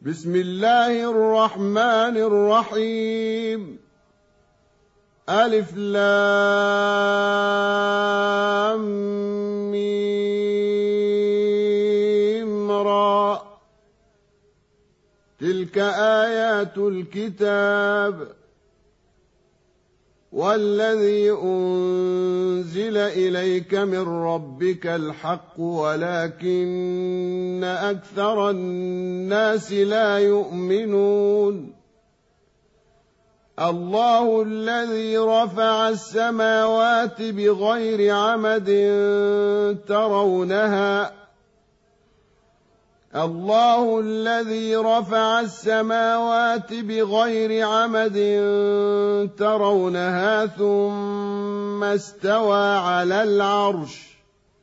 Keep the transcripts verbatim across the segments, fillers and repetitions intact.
بسم الله الرحمن الرحيم. ألف لام ميم را. تلك آيات الكتاب والذي أنزل إليك من ربك الحق ولكن أكثر الناس لا يؤمنون. الله الذي رفع السماوات بغير عمد ترونها الله الذي رفع السماوات بغير عمد ترونها ثم استوى على العرش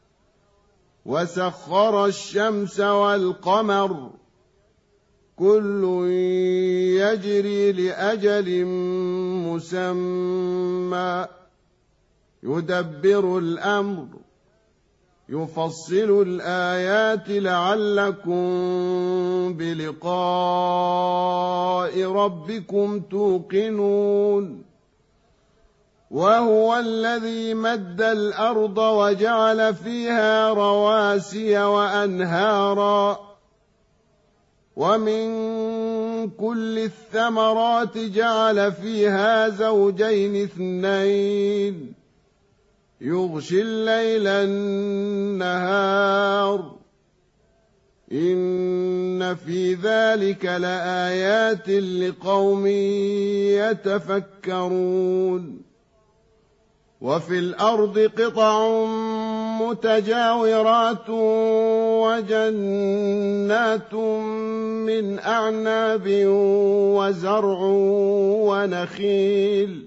وسخر الشمس والقمر كل يجري لأجل مسمى يدبر الأمر يفصل الآيات لعلكم بلقاء ربكم توقنون. وهو الذي مد الأرض وجعل فيها رواسي وأنهارا ومن كل الثمرات جعل فيها زوجين اثنين يغشي الليل النهار إن في ذلك لآيات لقوم يتفكرون. وفي الأرض قطع متجاورات وجنات من أعناب وزرع ونخيل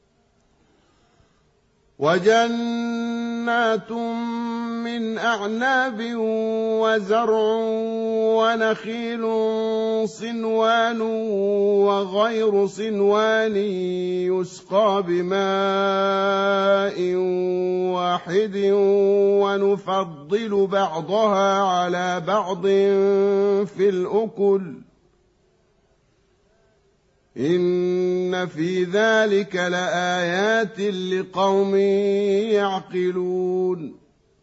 وجنات من أعناب وزرع ونخيل صنوان وغير صنوان يسقى بماء واحد ونفضل بعضها على بعض في الأكل إن في ذلك لآيات لقوم يعقلون.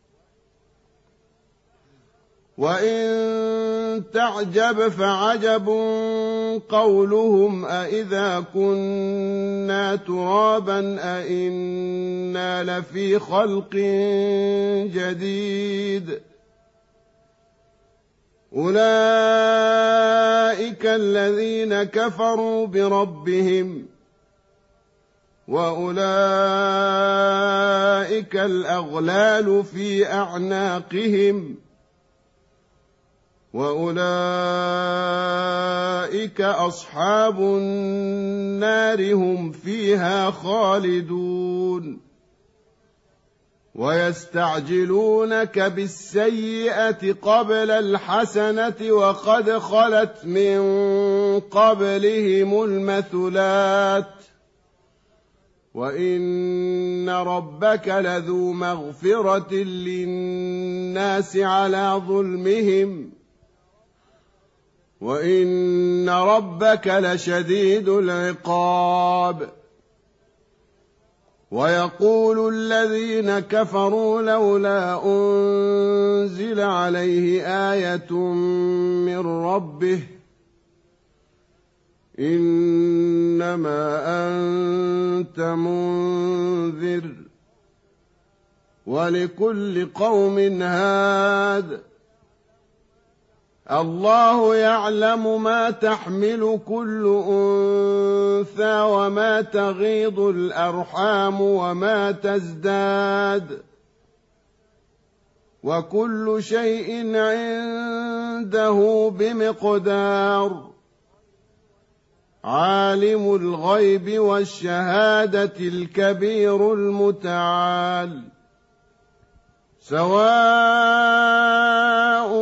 وإن تعجب فعجب قولهم أإذا كنا ترابا أإنا لفي خلق جديد أولئك الذين كفروا بربهم وأولئك الأغلال في أعناقهم وأولئك أصحاب النار هم فيها خالدون. ويستعجلونك بالسيئة قبل الحسنة وقد خلت من قبلهم المثلات وإن ربك لذو مغفرة للناس على ظلمهم وإن ربك لشديد العقاب. ويقول الذين كفروا لولا أنزل عليه آية من ربه إنما أنت منذر ولكل قوم هاد الله يعلم ما تحمل كل أنثى وما تغيض الأرحام وما تزداد وكل شيء عنده بمقدار. عالم الغيب والشهادة الكبير المتعال سواء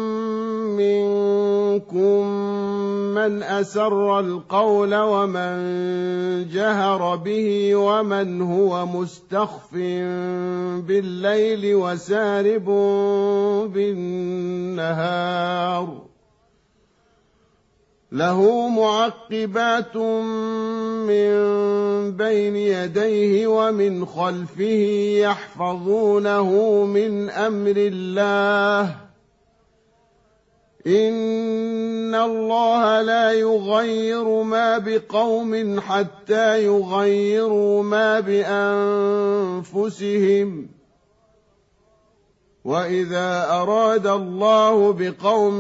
منكم من أسر القول ومن جهر به ومن هو مستخف بالليل وسارب بالنهار له معقبات من بين يديه ومن خلفه يحفظونه من أمر الله إن الله لا يغير ما بقوم حتى يغيروا ما بأنفسهم وإذا أراد الله بقوم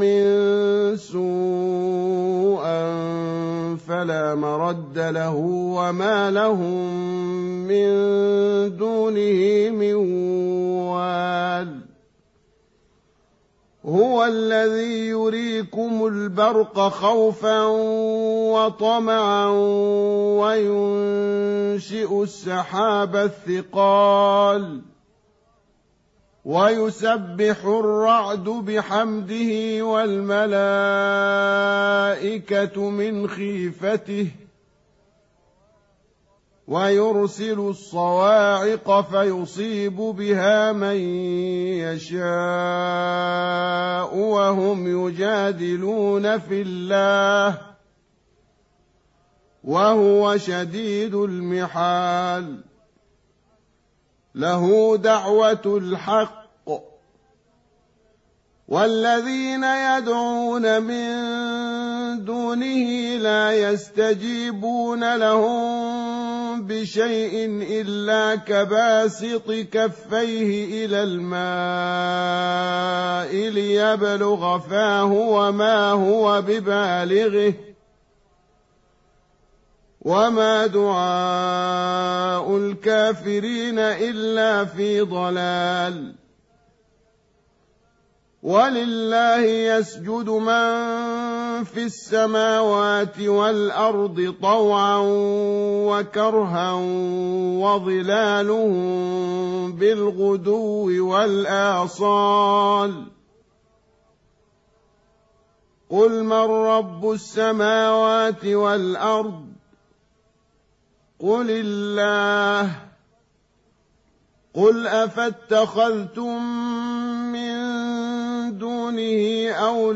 سوءا فلا مرد له وما لهم من دونه من وال هو الذي يريكم البرق خوفا وطمعا وينشئ السحاب الثقال ويسبح الرعد بحمده والملائكة من خيفته ويرسل الصواعق فيصيب بها من يشاء وهم يجادلون في الله وهو شديد المحال له دعوة الحق والذين يدعون من دونه لا يستجيبون لهم بشيء إلا كباسط كفيه إلى الماء ليبلغ فاه وما هو ببالغه وما دعاء الكافرين إلا في ضلال ولله يسجد من في السماوات والأرض طوعا وكرها وظلالهم بالغدو والآصال قل من رب السماوات والأرض قل الله قل أفاتخذتم من دونه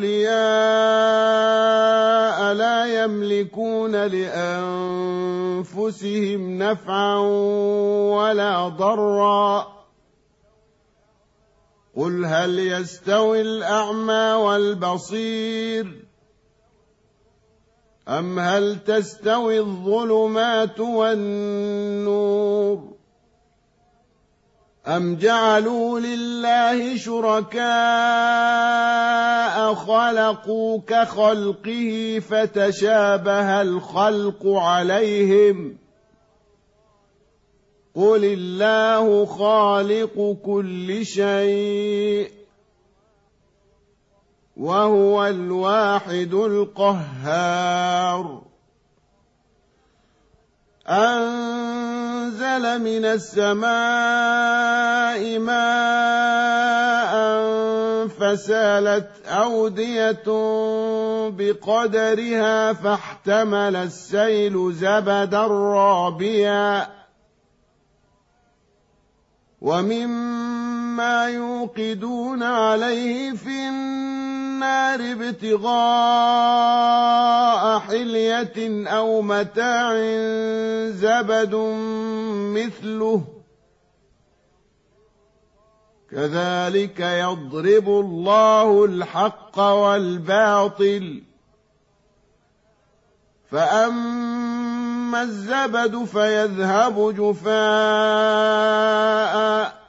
أولياء لا يملكون لأنفسهم نفعا ولا ضرا قل هل يستوي الأعمى والبصير أم هل تستوي الظلمات والنور أم جعلوا لله شركاء خلقوا كخلقه فتشابه الخلق عليهم قل الله خالق كل شيء وهو الواحد القهار أنزل من السماء ماء فسالت أودية بقدرها فاحتمل السيل زبدا رابيا ومما يوقدون عليه في النار ابتغاء حلية أو متاع زبد مثله كذلك يضرب الله الحق والباطل فأما الزبد فيذهب جفاء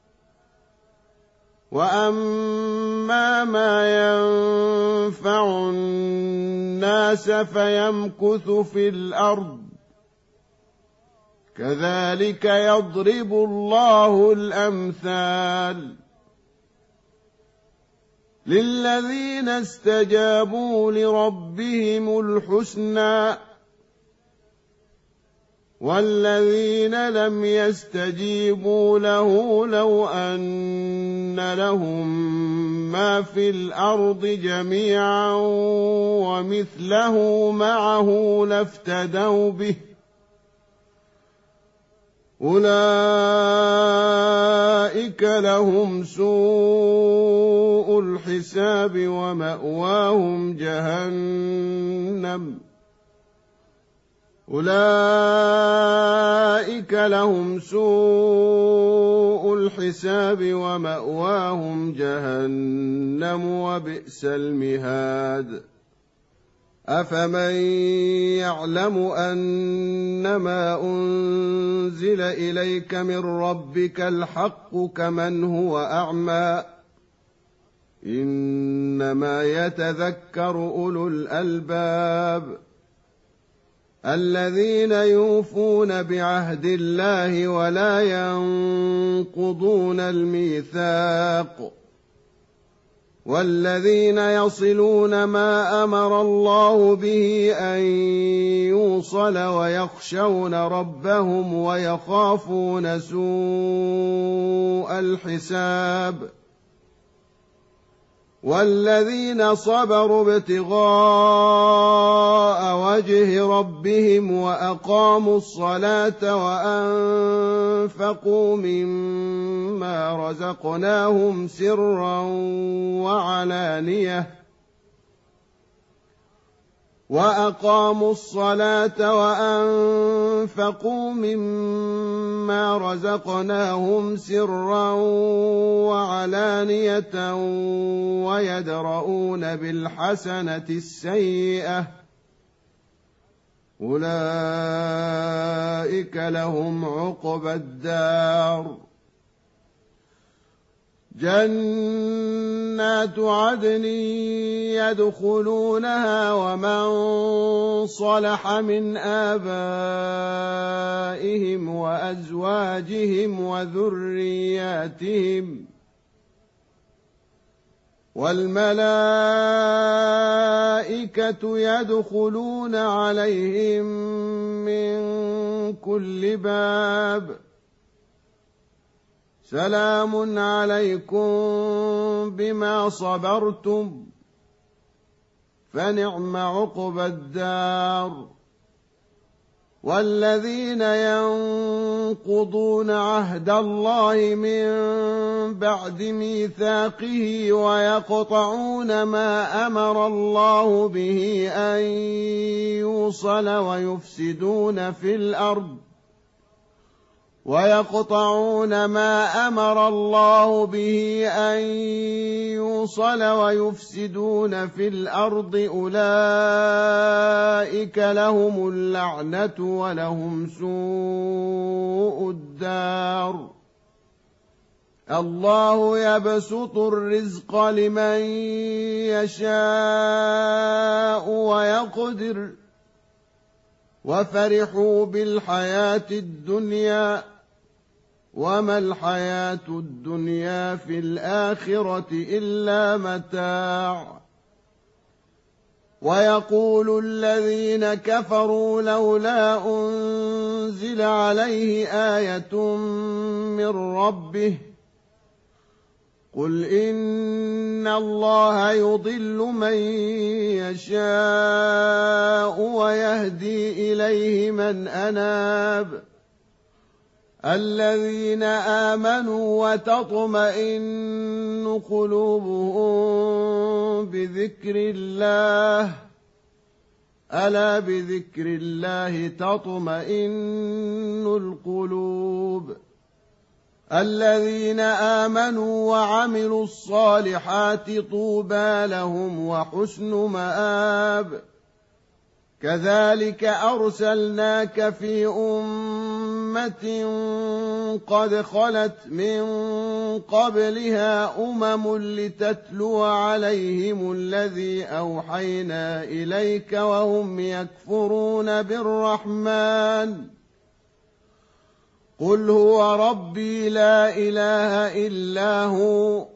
وأما ما ينفع الناس فيمكث في الأرض كذلك يضرب الله الأمثال للذين استجابوا لربهم الحسنى والذين لم يستجيبوا له لو أن لهم ما في الأرض جميعا ومثله معه لافتدوا به أولئك لهم سوء الحساب ومأواهم جهنم أولئك لهم سوء الحساب ومأواهم جهنم وبئس المهاد أفمن يعلم أنما أنزل إليك من ربك الحق كمن هو أعمى إنما يتذكر أولو الألباب الذين يوفون بعهد الله ولا ينقضون الميثاق والذين يصلون ما أمر الله به أن يوصل ويخشون ربهم ويخافون سوء الحساب والذين صبروا ابتغاء وجه ربهم وأقاموا الصلاة وأنفقوا مما رزقناهم سرا وعلانية وأقاموا الصلاة وأنفقوا مما رزقناهم سرا وعلانية ويدرؤون بالحسنة السيئة أولئك لهم عقبى الدار جنات عدن يدخلونها ومن صلح من آبائهم وأزواجهم وذرياتهم والملائكة يدخلون عليهم من كل باب سلام عليكم بما صبرتم فنعم عقبى الدار والذين ينقضون عهد الله من بعد ميثاقه ويقطعون ما أمر الله به أن يوصل ويفسدون في الأرض ويقطعون ما أمر الله به أن يوصل ويفسدون في الأرض أولئك لهم اللعنة ولهم سوء الدار الله يبسط الرزق لمن يشاء ويقدر وفرحوا بالحياة الدنيا وما الحياة الدنيا في الآخرة إلا متاع ويقول الذين كفروا لولا أنزل عليه آية من ربه قل إن الله يضل من يشاء ويهدي إليه من أناب الذين آمنوا وتطمئن قلوبهم بذكر الله ألا بذكر الله تطمئن القلوب الذين آمنوا وعملوا الصالحات طوبى لهم وحسن مآب كذلك أرسلناك في أمة قد خلت من قبلها أمم لتتلو عليهم الذي أوحينا إليك وهم يكفرون بالرحمن قل هو ربي لا إله إلا هو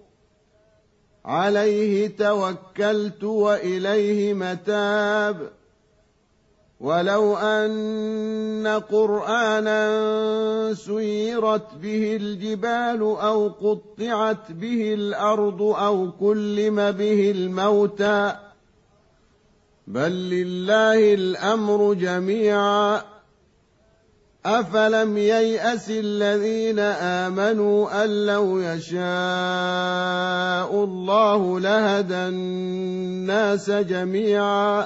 عليه توكلت وإليه متاب ولو أن قرآنا سيرت به الجبال أو قطعت به الأرض أو كلم به الموتى بل لله الأمر جميعا أفلم ييأس الذين آمنوا أن لو يشاء الله لهدى الناس جميعا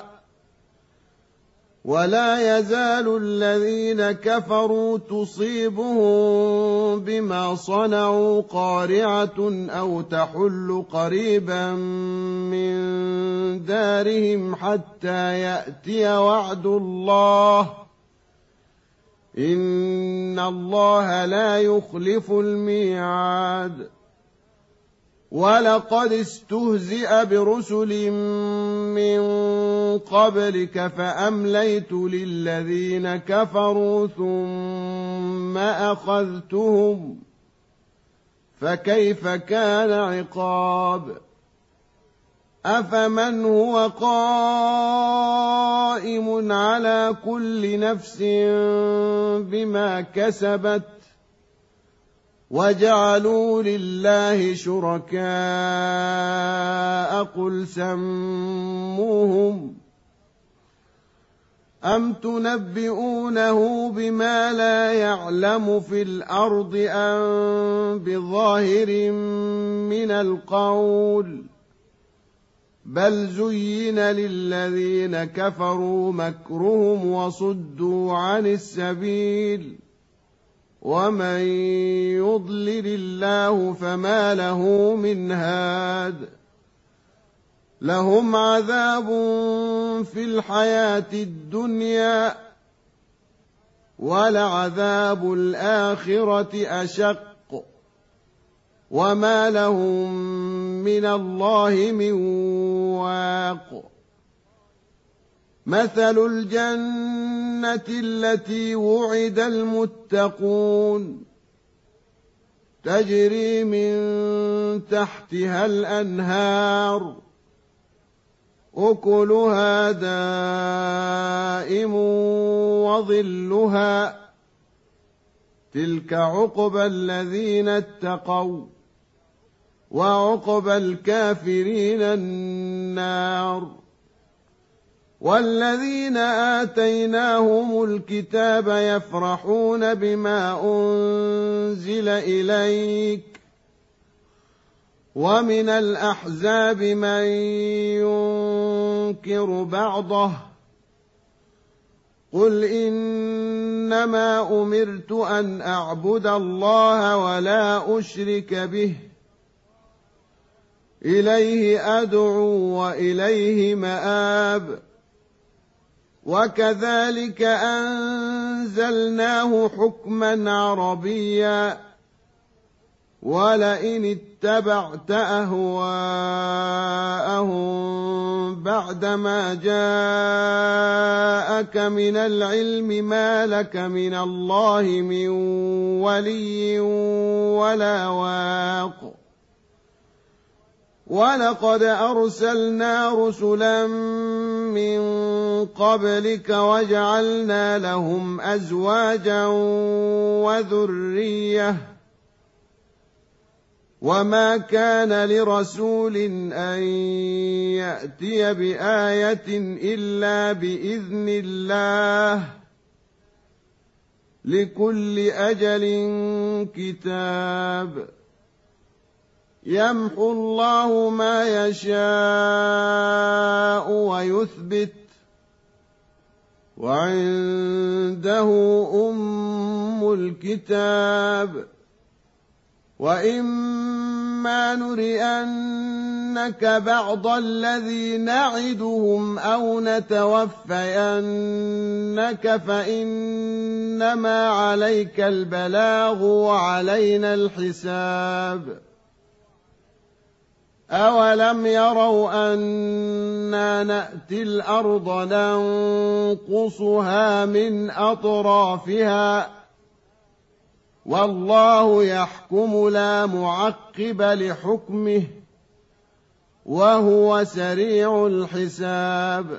ولا يزال الذين كفروا تصيبهم بما صنعوا قارعة أو تحل قريبا من دارهم حتى يأتي وعد الله إن الله لا يخلف الميعاد ولقد استهزئ برسل من قبلك فأمليت للذين كفروا ثم أخذتهم فكيف كان عقاب أفمن هو قائم على كل نفس بما كسبت وجعلوا لله شركاء قل سموهم أم تنبئونه بما لا يعلم في الأرض أم بظاهر من القول بل زين للذين كفروا مكرهم وصدوا عن السبيل ومن يضلل الله فما له من هاد لهم عذاب في الحياة الدنيا ولعذاب الآخرة أشق وما لهم من الله من واق مثل الجنة التي وعد المتقون تجري من تحتها الأنهار أكلها دائم وظلها تلك عقبى الذين اتقوا وعقبى الكافرين النار والذين آتيناهم الكتاب يفرحون بما أنزل إليك ومن الأحزاب من ينكر بعضه قل إنما أمرت أن أعبد الله ولا أشرك به إليه أدعو وإليه مآب وكذلك أنزلناه حكما عربيا ولئن اتبعت أهواءهم بعدما جاءك من العلم ما لك من الله من ولي ولا واق ولقد أرسلنا رسلا من قبلك وجعلنا لهم أزواجا وذرية وما كان لرسول أن يأتي بآية إلا بإذن الله لكل أجل كتاب يمحو الله ما يشاء ويثبت وعنده أم الكتاب وإما نرئنك بعض الذي نعدهم أو نتوفينك فإنما عليك البلاغ وعلينا الحساب أولم يروا أنا نأتي الأرض ننقصها من أطرافها والله يحكم لا معقب لحكمه وهو سريع الحساب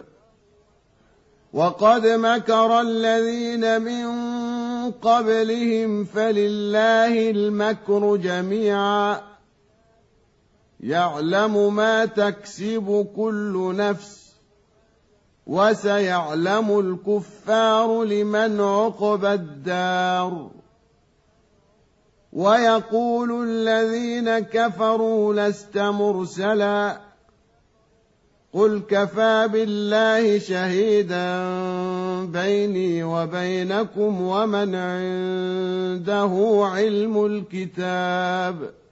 وقد مكر الذين من قبلهم فلله المكر جميعا يعلم ما تكسب كل نفس وسيعلم الكفار لمن عقبى الدار. ويقول الذين كفروا لست مرسلا قل كفى بالله شهيدا بيني وبينكم ومن عنده علم الكتاب.